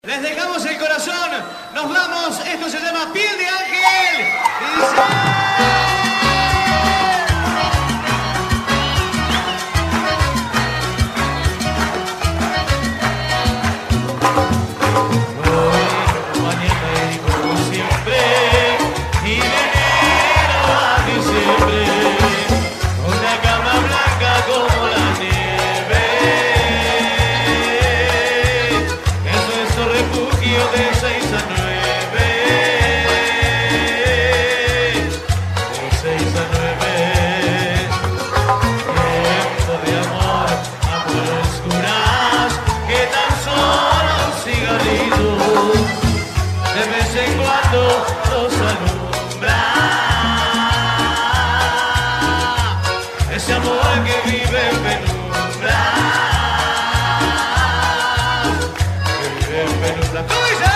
Les dejamos el corazón, nos vamos, esto se llama Piel de Ángel. Y dice... De 6 a 9, de 6 a 9, tiempo de amor, amor oscuras, que tan solo un cigarrito de vez en cuando nos alumbra. Ese amor que vive en penumbra, que vive en penumbra.